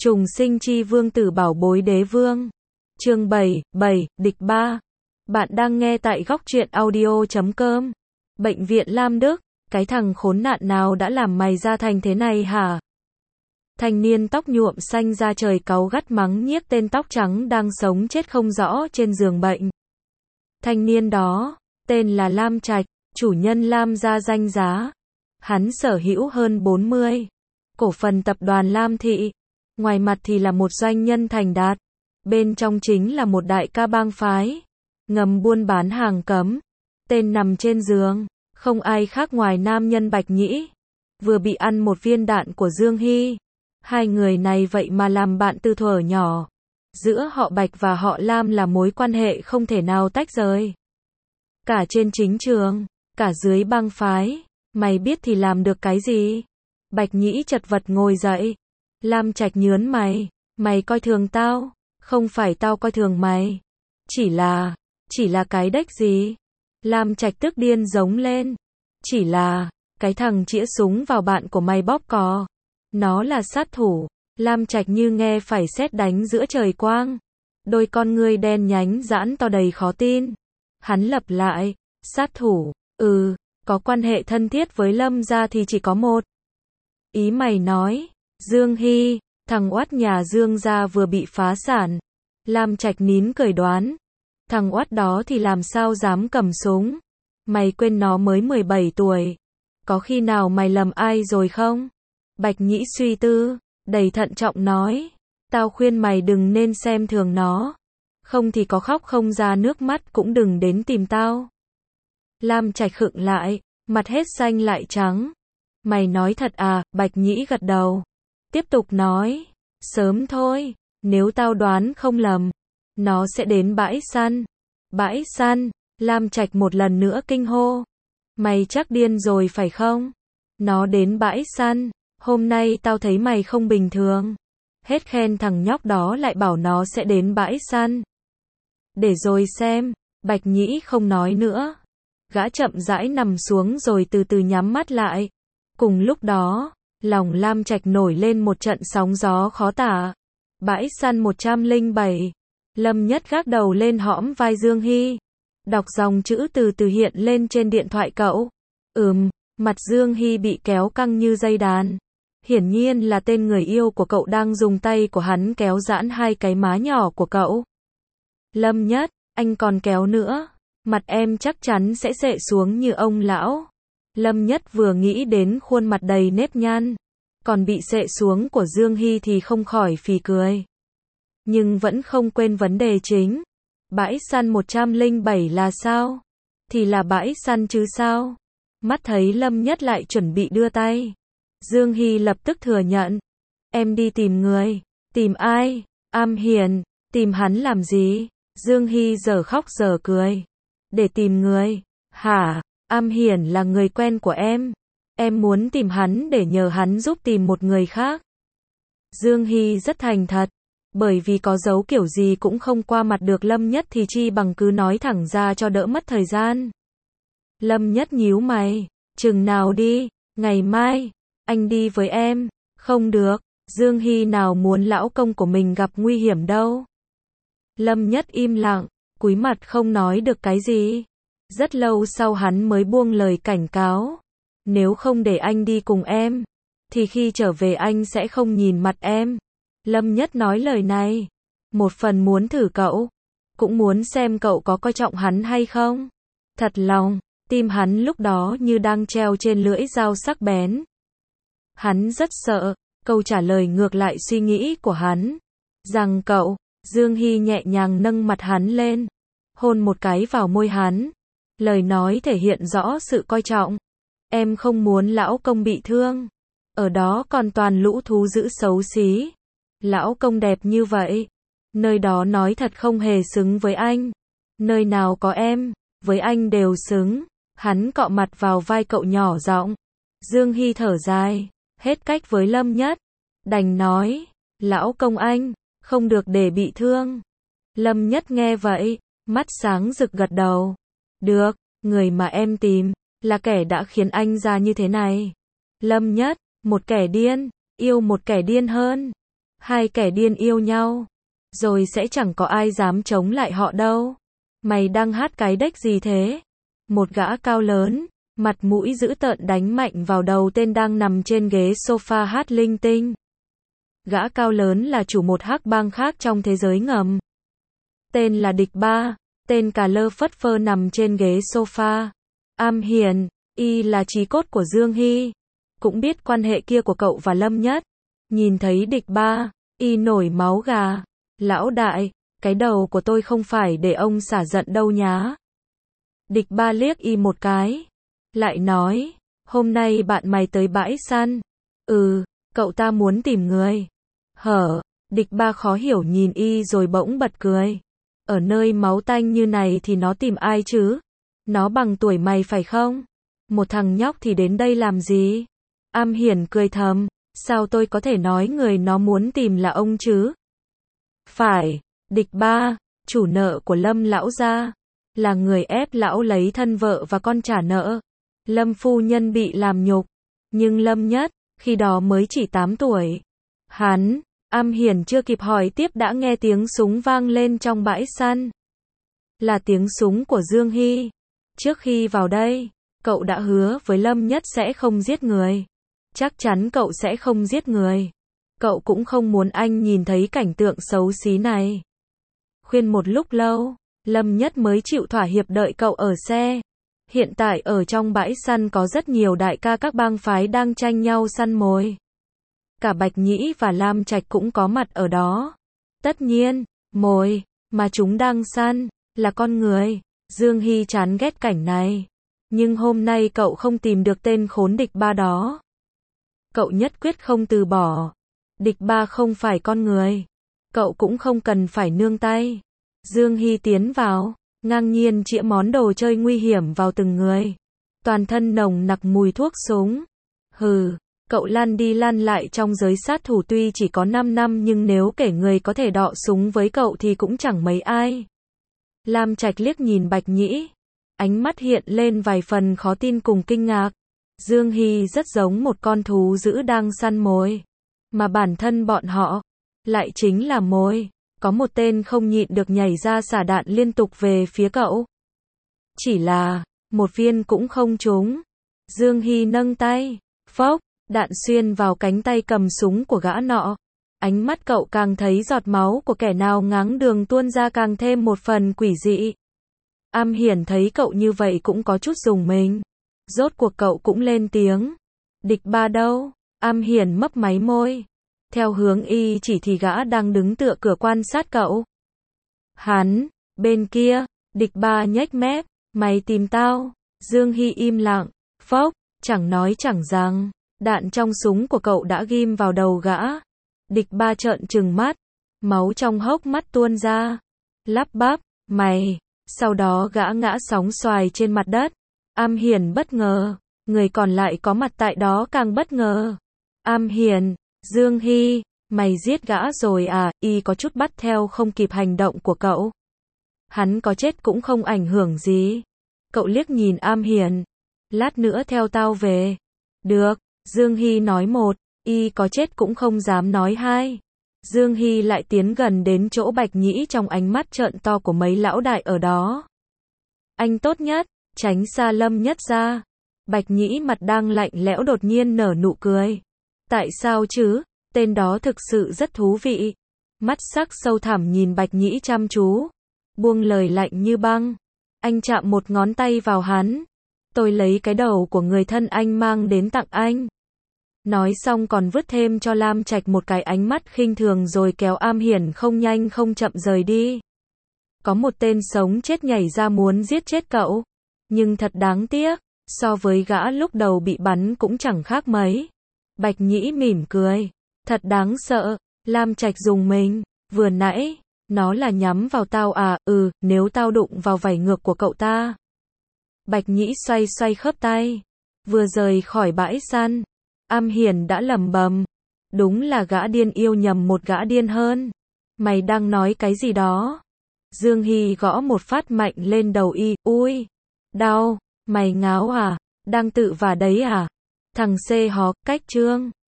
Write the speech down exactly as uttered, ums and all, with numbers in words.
Trùng sinh chi vương tử bảo bối đế vương. Chương bảy, bảy, địch ba. Bạn đang nghe tại góc truyện audio chấm com. Bệnh viện Lam Đức, cái thằng khốn nạn nào đã làm mày ra thành thế này hả? Thanh niên tóc nhuộm xanh da trời cáu gắt mắng nhiếc tên tóc trắng đang sống chết không rõ trên giường bệnh. Thanh niên đó, tên là Lam Trạch, chủ nhân Lam gia danh giá. Hắn sở hữu hơn bốn mươi cổ phần tập đoàn Lam Thị. Ngoài mặt thì là một doanh nhân thành đạt, bên trong chính là một đại ca bang phái, ngầm buôn bán hàng cấm. Tên nằm trên giường, không ai khác ngoài nam nhân Bạch Nhĩ, vừa bị ăn một viên đạn của Dương Hy. Hai người này vậy mà làm bạn từ thuở nhỏ. Giữa họ Bạch và họ Lam là mối quan hệ không thể nào tách rời. Cả trên chính trường, cả dưới bang phái, mày biết thì làm được cái gì? Bạch Nhĩ chật vật ngồi dậy. Lam Trạch nhớn mày, mày coi thường tao, không phải tao coi thường mày. Chỉ là, chỉ là cái đếch gì? Lam Trạch tức điên giống lên. Chỉ là, cái thằng chĩa súng vào bạn của mày bóp cò. Nó là sát thủ. Lam Trạch như nghe phải sét đánh giữa trời quang. Đôi con ngươi đen nhánh giãn to đầy khó tin. Hắn lặp lại, sát thủ, ừ, có quan hệ thân thiết với Lâm gia thì chỉ có một. Ý mày nói, Dương Hy, thằng oát nhà Dương gia vừa bị phá sản. Lam Trạch nín cười đoán. Thằng oát đó thì làm sao dám cầm súng? Mày quên nó mới mười bảy tuổi. Có khi nào mày lầm ai rồi không? Bạch Nhĩ suy tư, đầy thận trọng nói. Tao khuyên mày đừng nên xem thường nó. Không thì có khóc không ra nước mắt cũng đừng đến tìm tao. Lam Trạch khựng lại, mặt hết xanh lại trắng. Mày nói thật à? Bạch Nhĩ gật đầu. Tiếp tục nói, sớm thôi, nếu tao đoán không lầm, nó sẽ đến bãi săn. Bãi săn, Lam Trạch một lần nữa kinh hô. Mày chắc điên rồi phải không? Nó đến bãi săn, hôm nay tao thấy mày không bình thường. Hết khen thằng nhóc đó lại bảo nó sẽ đến bãi săn. Để rồi xem, Bạch Nhĩ không nói nữa. Gã chậm rãi nằm xuống rồi từ từ nhắm mắt lại. Cùng lúc đó, lòng Lam Trạch nổi lên một trận sóng gió khó tả. Bãi săn một trăm lẻ bảy. Lâm Nhất gác đầu lên hõm vai Dương Hy. Đọc dòng chữ từ từ hiện lên trên điện thoại cậu. Ừm, mặt Dương Hy bị kéo căng như dây đàn. Hiển nhiên là tên người yêu của cậu đang dùng tay của hắn kéo giãn hai cái má nhỏ của cậu. Lâm Nhất, anh còn kéo nữa. Mặt em chắc chắn sẽ xệ xuống như ông lão. Lâm Nhất vừa nghĩ đến khuôn mặt đầy nếp nhăn, còn bị xệ xuống của Dương Hy thì không khỏi phì cười. Nhưng vẫn không quên vấn đề chính. Bãi săn một trăm lẻ bảy là sao? Thì là bãi săn chứ sao? Mắt thấy Lâm Nhất lại chuẩn bị đưa tay. Dương Hy lập tức thừa nhận. Em đi tìm người. Tìm ai? Am Hiền. Tìm hắn làm gì? Dương Hy giờ khóc giờ cười. Để tìm người. Hả? Am Hiển là người quen của em. Em muốn tìm hắn để nhờ hắn giúp tìm một người khác. Dương Hy rất thành thật. Bởi vì có giấu kiểu gì cũng không qua mặt được Lâm Nhất thì chi bằng cứ nói thẳng ra cho đỡ mất thời gian. Lâm Nhất nhíu mày. Chừng nào đi? Ngày mai. Anh đi với em. Không được. Dương Hy nào muốn lão công của mình gặp nguy hiểm đâu. Lâm Nhất im lặng, cúi mặt không nói được cái gì. Rất lâu sau hắn mới buông lời cảnh cáo. Nếu không để anh đi cùng em, thì khi trở về anh sẽ không nhìn mặt em. Lâm Nhất nói lời này, một phần muốn thử cậu, cũng muốn xem cậu có coi trọng hắn hay không. Thật lòng, tim hắn lúc đó như đang treo trên lưỡi dao sắc bén. Hắn rất sợ, câu trả lời ngược lại suy nghĩ của hắn. Rằng cậu, Dương Hy nhẹ nhàng nâng mặt hắn lên, hôn một cái vào môi hắn. Lời nói thể hiện rõ sự coi trọng. Em không muốn lão công bị thương. Ở đó còn toàn lũ thú dữ xấu xí. Lão công đẹp như vậy. Nơi đó nói thật không hề xứng với anh. Nơi nào có em, với anh đều xứng. Hắn cọ mặt vào vai cậu nhỏ giọng. Dương Hy thở dài, hết cách với Lâm Nhất. Đành nói, lão công anh, không được để bị thương. Lâm Nhất nghe vậy, mắt sáng rực gật đầu. Được, người mà em tìm, là kẻ đã khiến anh ra như thế này. Lâm Nhất, một kẻ điên, yêu một kẻ điên hơn. Hai kẻ điên yêu nhau, rồi sẽ chẳng có ai dám chống lại họ đâu. Mày đang hát cái đếch gì thế? Một gã cao lớn, mặt mũi dữ tợn đánh mạnh vào đầu tên đang nằm trên ghế sofa hát linh tinh. Gã cao lớn là chủ một hắc bang khác trong thế giới ngầm. Tên là Địch Ba, tên cà lơ phất phơ nằm trên ghế sofa. Am Hiền, y là chí cốt của Dương Hy. Cũng biết quan hệ kia của cậu và Lâm Nhất. Nhìn thấy Địch Ba, y nổi máu gà. Lão đại, cái đầu của tôi không phải để ông xả giận đâu nhá. Địch Ba liếc y một cái. Lại nói, hôm nay bạn mày tới bãi săn. Ừ, cậu ta muốn tìm người. Hở, Địch Ba khó hiểu nhìn y rồi bỗng bật cười. Ở nơi máu tanh như này thì nó tìm ai chứ? Nó bằng tuổi mày phải không? Một thằng nhóc thì đến đây làm gì? Am Hiển cười thầm, sao tôi có thể nói người nó muốn tìm là ông chứ? Phải, Địch Ba, chủ nợ của Lâm lão gia, là người ép lão lấy thân vợ và con trả nợ. Lâm phu nhân bị làm nhục, nhưng Lâm Nhất, khi đó mới chỉ tám tuổi. Hắn, Am Hiển chưa kịp hỏi tiếp đã nghe tiếng súng vang lên trong bãi săn. Là tiếng súng của Dương Hy. Trước khi vào đây, cậu đã hứa với Lâm Nhất sẽ không giết người. Chắc chắn cậu sẽ không giết người. Cậu cũng không muốn anh nhìn thấy cảnh tượng xấu xí này. Khuyên một lúc lâu, Lâm Nhất mới chịu thỏa hiệp đợi cậu ở xe. Hiện tại ở trong bãi săn có rất nhiều đại ca các bang phái đang tranh nhau săn mồi. Cả Bạch Nhĩ và Lam Trạch cũng có mặt ở đó. Tất nhiên, mồi mà chúng đang săn là con người. Dương Hy chán ghét cảnh này. Nhưng hôm nay cậu không tìm được tên khốn Địch Ba đó. Cậu nhất quyết không từ bỏ. Địch Ba không phải con người. Cậu cũng không cần phải nương tay. Dương Hy tiến vào, ngang nhiên chĩa món đồ chơi nguy hiểm vào từng người. Toàn thân nồng nặc mùi thuốc súng. Hừ, cậu lăn đi lăn lại trong giới sát thủ tuy chỉ có năm năm nhưng nếu kể người có thể đọ súng với cậu thì cũng chẳng mấy ai. Lam Trạch liếc nhìn Bạch Nhĩ. Ánh mắt hiện lên vài phần khó tin cùng kinh ngạc. Dương Hy rất giống một con thú dữ đang săn mồi. Mà bản thân bọn họ lại chính là mồi. Có một tên không nhịn được nhảy ra xả đạn liên tục về phía cậu. Chỉ là, một viên cũng không trúng. Dương Hy nâng tay. Phốc, đạn xuyên vào cánh tay cầm súng của gã nọ. Ánh mắt cậu càng thấy giọt máu của kẻ nào ngáng đường tuôn ra càng thêm một phần quỷ dị. Am Hiển thấy cậu như vậy cũng có chút rùng mình. Rốt cuộc cậu cũng lên tiếng. Địch Ba đâu? Am Hiển mấp máy môi. Theo hướng y chỉ thì gã đang đứng tựa cửa quan sát cậu. Hắn, bên kia, Địch Ba nhếch mép. Mày tìm tao. Dương Hy im lặng. Phốc, chẳng nói chẳng rằng. Đạn trong súng của cậu đã ghim vào đầu gã. Địch Ba trợn trừng mắt. Máu trong hốc mắt tuôn ra. Lắp bắp, mày. Sau đó gã ngã sóng xoài trên mặt đất. Am Hiển bất ngờ. Người còn lại có mặt tại đó càng bất ngờ. Am Hiển, Dương Hy, mày giết gã rồi à? Y có chút bắt theo không kịp hành động của cậu. Hắn có chết cũng không ảnh hưởng gì. Cậu liếc nhìn Am Hiển. Lát nữa theo tao về. Được, Dương Hy nói một. Y có chết cũng không dám nói hai. Dương Hy lại tiến gần đến chỗ Bạch Nhĩ trong ánh mắt trợn to của mấy lão đại ở đó. Anh tốt nhất, tránh xa Lâm Nhất ra. Bạch Nhĩ mặt đang lạnh lẽo đột nhiên nở nụ cười. Tại sao chứ? Tên đó thực sự rất thú vị. Mắt sắc sâu thẳm nhìn Bạch Nhĩ chăm chú. Buông lời lạnh như băng. Anh chạm một ngón tay vào hắn. Tôi lấy cái đầu của người thân anh mang đến tặng anh. Nói xong còn vứt thêm cho Lam Trạch một cái ánh mắt khinh thường rồi kéo Am Hiển không nhanh không chậm rời đi. Có một tên sống chết nhảy ra muốn giết chết cậu. Nhưng thật đáng tiếc, so với gã lúc đầu bị bắn cũng chẳng khác mấy. Bạch Nhĩ mỉm cười. Thật đáng sợ. Lam Trạch dùng mình. Vừa nãy, nó là nhắm vào tao à? Ừ, nếu tao đụng vào vảy ngược của cậu ta. Bạch Nhĩ xoay xoay khớp tay. Vừa rời khỏi bãi săn, Am Hiển đã lẩm bẩm. Đúng là gã điên yêu nhầm một gã điên hơn. Mày đang nói cái gì đó? Dương Hy gõ một phát mạnh lên đầu y. Ui, đau, mày ngáo à? Đang tự vả đấy à? Thằng C hó, cách trương.